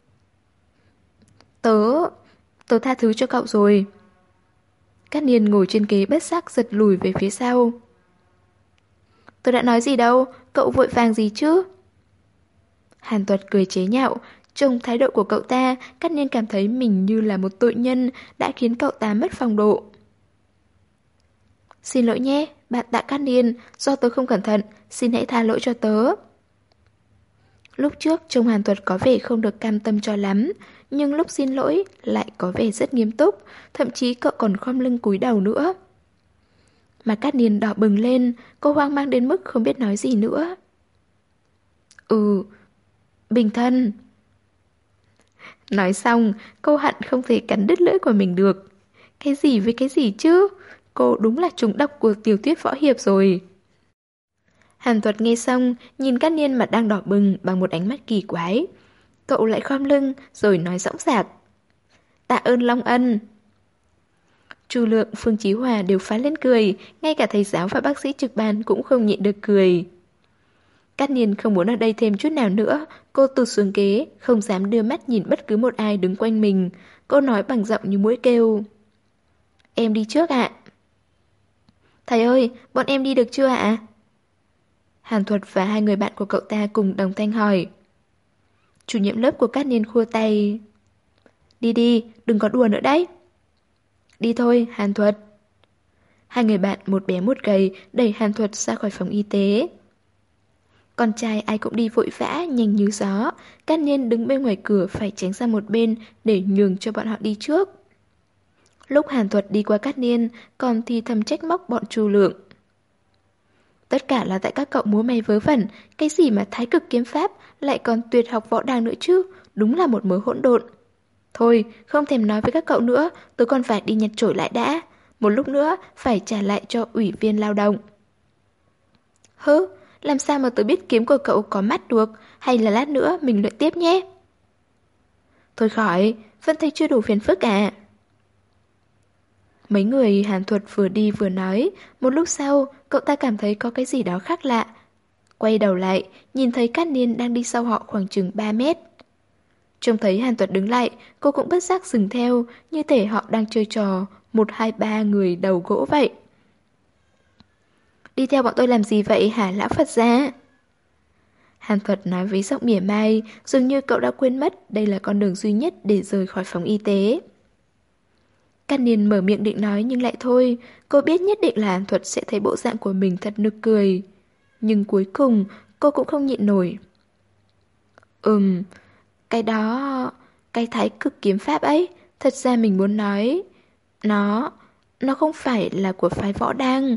Tớ tha thứ cho cậu rồi. Cát Niên ngồi trên ghế bất giác giật lùi về phía sau. Tớ đã nói gì đâu, cậu vội vàng gì chứ? Hàn Thuật cười chế nhạo, trông thái độ của cậu ta, Cát Niên cảm thấy mình như là một tội nhân đã khiến cậu ta mất phong độ. Xin lỗi nhé, bạn Tạ Cát Niên, do tớ không cẩn thận, xin hãy tha lỗi cho tớ. Lúc trước trông Hàn Thuật có vẻ không được cam tâm cho lắm, nhưng lúc xin lỗi lại có vẻ rất nghiêm túc, thậm chí cậu còn khom lưng cúi đầu nữa. Mà Cát Niên đỏ bừng lên, cô hoang mang đến mức không biết nói gì nữa. Bình thân. Nói xong, cô hận không thể cắn đứt lưỡi của mình được. Cái gì với cái gì chứ? Cô đúng là trùng độc của tiểu thuyết võ hiệp rồi. Hàn Thuật nghe xong, nhìn Cát Niên mặt đang đỏ bừng bằng một ánh mắt kỳ quái. Cậu lại khom lưng rồi nói dõng dạc. Tạ ơn Long Ân. Chu Lượng, Phương Chí Hòa đều phá lên cười, ngay cả thầy giáo và bác sĩ trực ban cũng không nhịn được cười. Cát Niên không muốn ở đây thêm chút nào nữa, cô tụt xuống ghế, không dám đưa mắt nhìn bất cứ một ai đứng quanh mình. Cô nói bằng giọng như mũi kêu. Em đi trước ạ. Thầy ơi, bọn em đi được chưa ạ? Hàn Thuật và hai người bạn của cậu ta cùng đồng thanh hỏi. Chủ nhiệm lớp của Cát Niên khua tay. Đi đi, đừng có đùa nữa đấy. Đi thôi, Hàn Thuật. Hai người bạn một bé một gầy đẩy Hàn Thuật ra khỏi phòng y tế. Con trai ai cũng đi vội vã, nhanh như gió. Cát Niên đứng bên ngoài cửa phải tránh sang một bên để nhường cho bọn họ đi trước. Lúc Hàn Thuật đi qua Cát Niên, còn thì thầm trách móc bọn Chu Lượng. Tất cả là tại các cậu múa may vớ vẩn, cái gì mà thái cực kiếm pháp, lại còn tuyệt học võ đàng nữa chứ, đúng là một mớ hỗn độn. Thôi, không thèm nói với các cậu nữa, tôi còn phải đi nhặt chổi lại đã. Một lúc nữa phải trả lại cho ủy viên lao động. Hứ, làm sao mà tôi biết kiếm của cậu có mắt được, hay là lát nữa mình luyện tiếp nhé. Thôi khỏi, vẫn thấy chưa đủ phiền phức à. Mấy người Hàn Thuật vừa đi vừa nói, một lúc sau cậu ta cảm thấy có cái gì đó khác lạ. Quay đầu lại, nhìn thấy Cát Niên đang đi sau họ khoảng chừng 3 mét. Trông thấy Hàn Thuật đứng lại, cô cũng bất giác dừng theo, như thể họ đang chơi trò 1, 2, 3 người đầu gỗ vậy. Đi theo bọn tôi làm gì vậy hả lão Phật gia? Hàn Thuật nói với giọng mỉa mai, dường như cậu đã quên mất đây là con đường duy nhất để rời khỏi phòng y tế. Cát Niên mở miệng định nói nhưng lại thôi, cô biết nhất định là Hàn Thuật sẽ thấy bộ dạng của mình thật nực cười. Nhưng cuối cùng, cô cũng không nhịn nổi. Cái đó... Cái thái cực kiếm pháp ấy, thật ra mình muốn nói... Nó không phải là của phái võ đăng.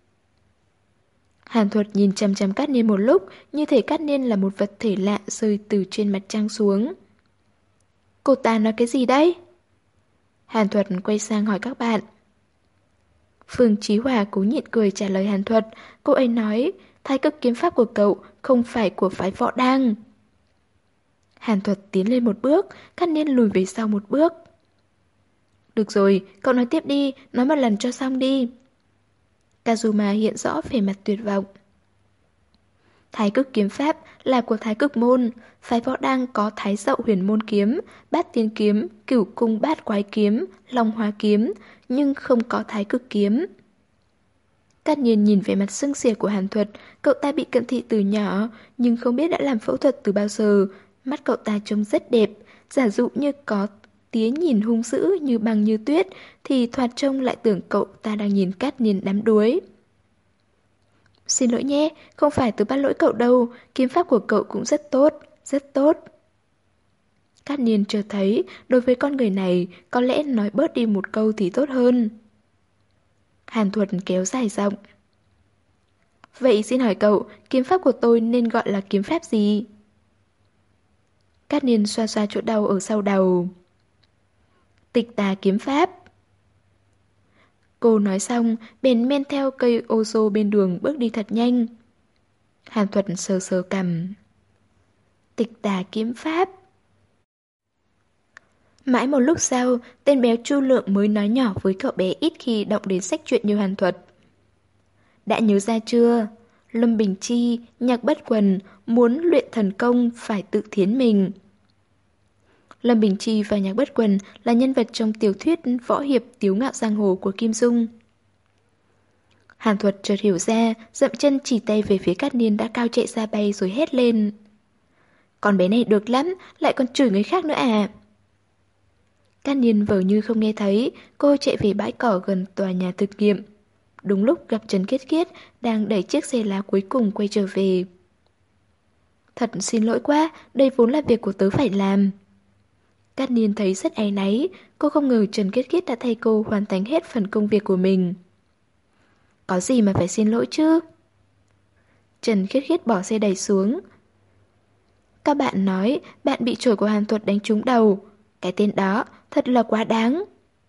Hàn Thuật nhìn chằm chằm Cát Niên một lúc, như thể Cát Niên là một vật thể lạ rơi từ trên mặt trăng xuống. Cô ta nói cái gì đấy? Hàn Thuật quay sang hỏi các bạn. Phương Chí Hòa cố nhịn cười trả lời Hàn Thuật. Cô ấy nói, thái cực kiếm pháp của cậu không phải của phái võ đăng. Hàn Thuật tiến lên một bước, Cát Niên lùi về sau một bước. Được rồi, cậu nói tiếp đi, nói một lần cho xong đi. Kazuma hiện rõ vẻ mặt tuyệt vọng. Thái cực kiếm pháp là của thái cực môn, phái võ đăng có thái dậu huyền môn kiếm, bát tiên kiếm, cửu cung bát quái kiếm, long hoa kiếm, nhưng không có thái cực kiếm. Cát Nhiên nhìn về mặt sưng xỉa của Hàn Thuật, cậu ta bị cận thị từ nhỏ, nhưng không biết đã làm phẫu thuật từ bao giờ. Mắt cậu ta trông rất đẹp, giả dụ như có tía nhìn hung dữ như băng như tuyết, thì thoạt trông lại tưởng cậu ta đang nhìn Cát Nhiên đắm đuối. Xin lỗi nhé, không phải tôi bắt lỗi cậu đâu, kiếm pháp của cậu cũng rất tốt, rất tốt. Cát Nhiên chợt thấy, đối với con người này, có lẽ nói bớt đi một câu thì tốt hơn. Hàn Thuật kéo dài giọng. Vậy xin hỏi cậu, kiếm pháp của tôi nên gọi là kiếm pháp gì? Cát Nhiên xoa xoa chỗ đau ở sau đầu. Tịch tà kiếm pháp. Cô nói xong, bèn men theo cây ô tô bên đường bước đi thật nhanh. Hàn Thuật sờ sờ cằm. Tịch tà kiếm pháp. Mãi một lúc sau, tên béo Chu Lượng mới nói nhỏ với cậu bé ít khi động đến sách truyện như Hàn Thuật. Đã nhớ ra chưa? Lâm Bình Chi, Nhạc Bất Quần, muốn luyện thần công phải tự thiến mình. Lâm Bình Chi và Nhạc Bất Quần là nhân vật trong tiểu thuyết võ hiệp Tiếu Ngạo Giang Hồ của Kim Dung. Hàn Thuật chợt hiểu ra, dậm chân chỉ tay về phía Cát Niên đã cao chạy ra bay rồi hét lên. Con bé này được lắm, lại còn chửi người khác nữa à? Cát Niên vờ như không nghe thấy, cô chạy về bãi cỏ gần tòa nhà thực nghiệm. Đúng lúc gặp Trần Kiết Kiết đang đẩy chiếc xe lá cuối cùng quay trở về. Thật xin lỗi quá, đây vốn là việc của tớ phải làm. Cát Niên thấy rất áy náy, cô không ngờ Trần Kiết Kiết đã thay cô hoàn thành hết phần công việc của mình. Có gì mà phải xin lỗi chứ? Trần Kiết Kiết bỏ xe đẩy xuống. Các bạn nói bạn bị chổi của Hàn Thuật đánh trúng đầu. Cái tên đó thật là quá đáng.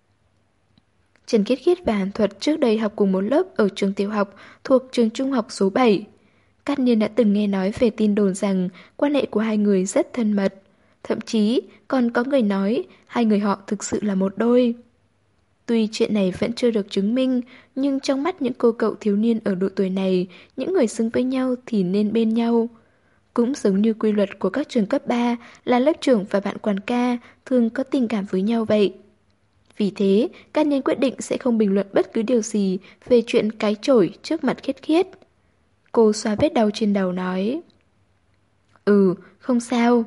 Trần Kiết Kiết và Hàn Thuật trước đây học cùng một lớp ở trường tiểu học thuộc trường trung học số 7. Cát Niên đã từng nghe nói về tin đồn rằng quan hệ của hai người rất thân mật. Thậm chí còn có người nói hai người họ thực sự là một đôi. Tuy chuyện này vẫn chưa được chứng minh, nhưng trong mắt những cô cậu thiếu niên ở độ tuổi này, những người xứng với nhau thì nên bên nhau. Cũng giống như quy luật của các trường cấp 3 là lớp trưởng và bạn quản ca thường có tình cảm với nhau vậy. Vì thế, Cát Niên quyết định sẽ không bình luận bất cứ điều gì về chuyện cái chổi trước mặt Khiết Khiết. Cô xoa vết đau trên đầu nói. Không sao.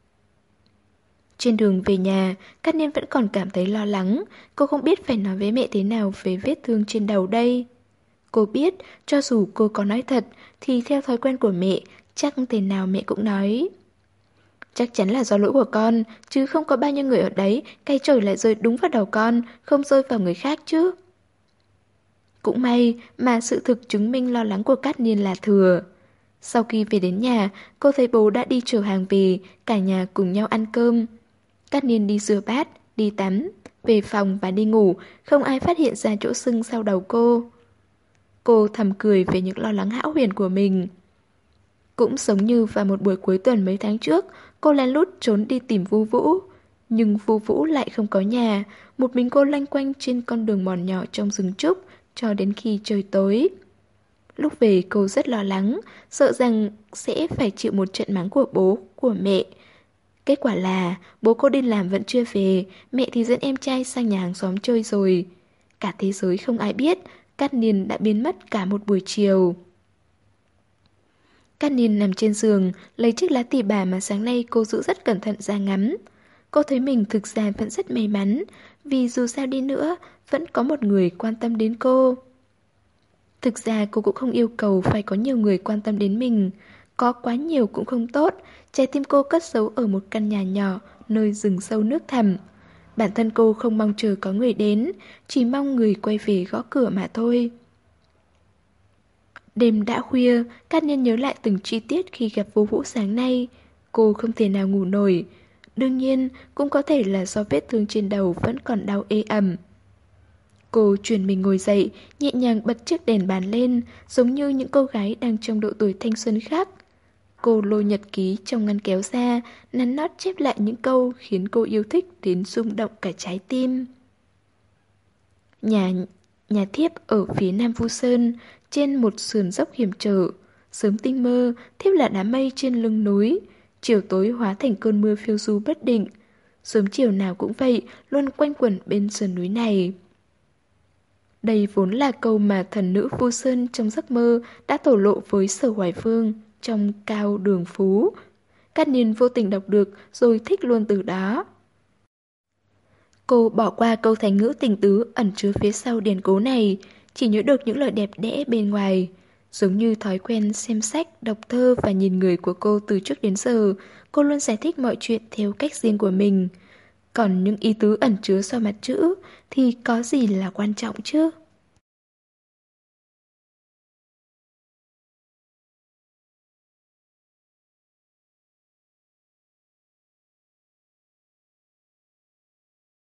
Trên đường về nhà, Cát Niên vẫn còn cảm thấy lo lắng. Cô không biết phải nói với mẹ thế nào về vết thương trên đầu đây. Cô biết, cho dù cô có nói thật, thì theo thói quen của mẹ, chắc thế nào mẹ cũng nói. Chắc chắn là do lỗi của con, chứ không có bao nhiêu người ở đấy, cây chổi lại rơi đúng vào đầu con, không rơi vào người khác chứ. Cũng may mà sự thực chứng minh lo lắng của Cát Niên là thừa. Sau khi về đến nhà, cô thấy bố đã đi chở hàng về, cả nhà cùng nhau ăn cơm. Cát Niên đi rửa bát, đi tắm, về phòng và đi ngủ, không ai phát hiện ra chỗ sưng sau đầu cô. Cô thầm cười về những lo lắng hão huyền của mình. Cũng giống như vào một buổi cuối tuần mấy tháng trước, cô lén lút trốn đi tìm Vu Vũ. Nhưng Vu Vũ lại không có nhà, một mình cô loanh quanh trên con đường mòn nhỏ trong rừng trúc cho đến khi trời tối. Lúc về cô rất lo lắng, sợ rằng sẽ phải chịu một trận mắng của bố, của mẹ. Kết quả là bố cô đi làm vẫn chưa về, mẹ thì dẫn em trai sang nhà hàng xóm chơi rồi. Cả thế giới không ai biết, Cát Niên đã biến mất cả một buổi chiều. Cát Niên nằm trên giường, lấy chiếc lá tỉ bà mà sáng nay cô giữ rất cẩn thận ra ngắm. Cô thấy mình thực ra vẫn rất may mắn, vì dù sao đi nữa, vẫn có một người quan tâm đến cô. Thực ra cô cũng không yêu cầu phải có nhiều người quan tâm đến mình. có quá nhiều cũng không tốt. Trái tim cô cất giấu ở một căn nhà nhỏ, nơi rừng sâu nước thẳm. Bản thân cô không mong chờ có người đến, chỉ mong người quay về gõ cửa mà thôi. Đêm đã khuya, Cát Nhiên nhớ lại từng chi tiết khi gặp Vô Vũ sáng nay. Cô không thể nào ngủ nổi. Đương nhiên, cũng có thể là do vết thương trên đầu vẫn còn đau ê ẩm. Cô chuyển mình ngồi dậy, nhẹ nhàng bật chiếc đèn bàn lên, giống như những cô gái đang trong độ tuổi thanh xuân khác. Cô lôi nhật ký trong ngăn kéo ra, nắn nót chép lại những câu khiến cô yêu thích đến rung động cả trái tim. Nhà thiếp ở phía Nam Vu Sơn, trên một sườn dốc hiểm trở. Sớm tinh mơ, thiếp là đám mây trên lưng núi. Chiều tối hóa thành cơn mưa phiêu du bất định. Sớm chiều nào cũng vậy, luôn quanh quẩn bên sườn núi này. Đây vốn là câu mà thần nữ Vu Sơn trong giấc mơ đã thổ lộ với Sở Hoài Phương trong Cao Đường Phú. Cát Nhiên vô tình đọc được rồi thích luôn từ đó. Cô bỏ qua câu thành ngữ tình tứ ẩn chứa phía sau điển cố này, chỉ nhớ được những lời đẹp đẽ bên ngoài. Giống như thói quen xem sách, đọc thơ và nhìn người của cô từ trước đến giờ, cô luôn giải thích mọi chuyện theo cách riêng của mình. Còn những ý tứ ẩn chứa sau mặt chữ thì có gì là quan trọng chứ?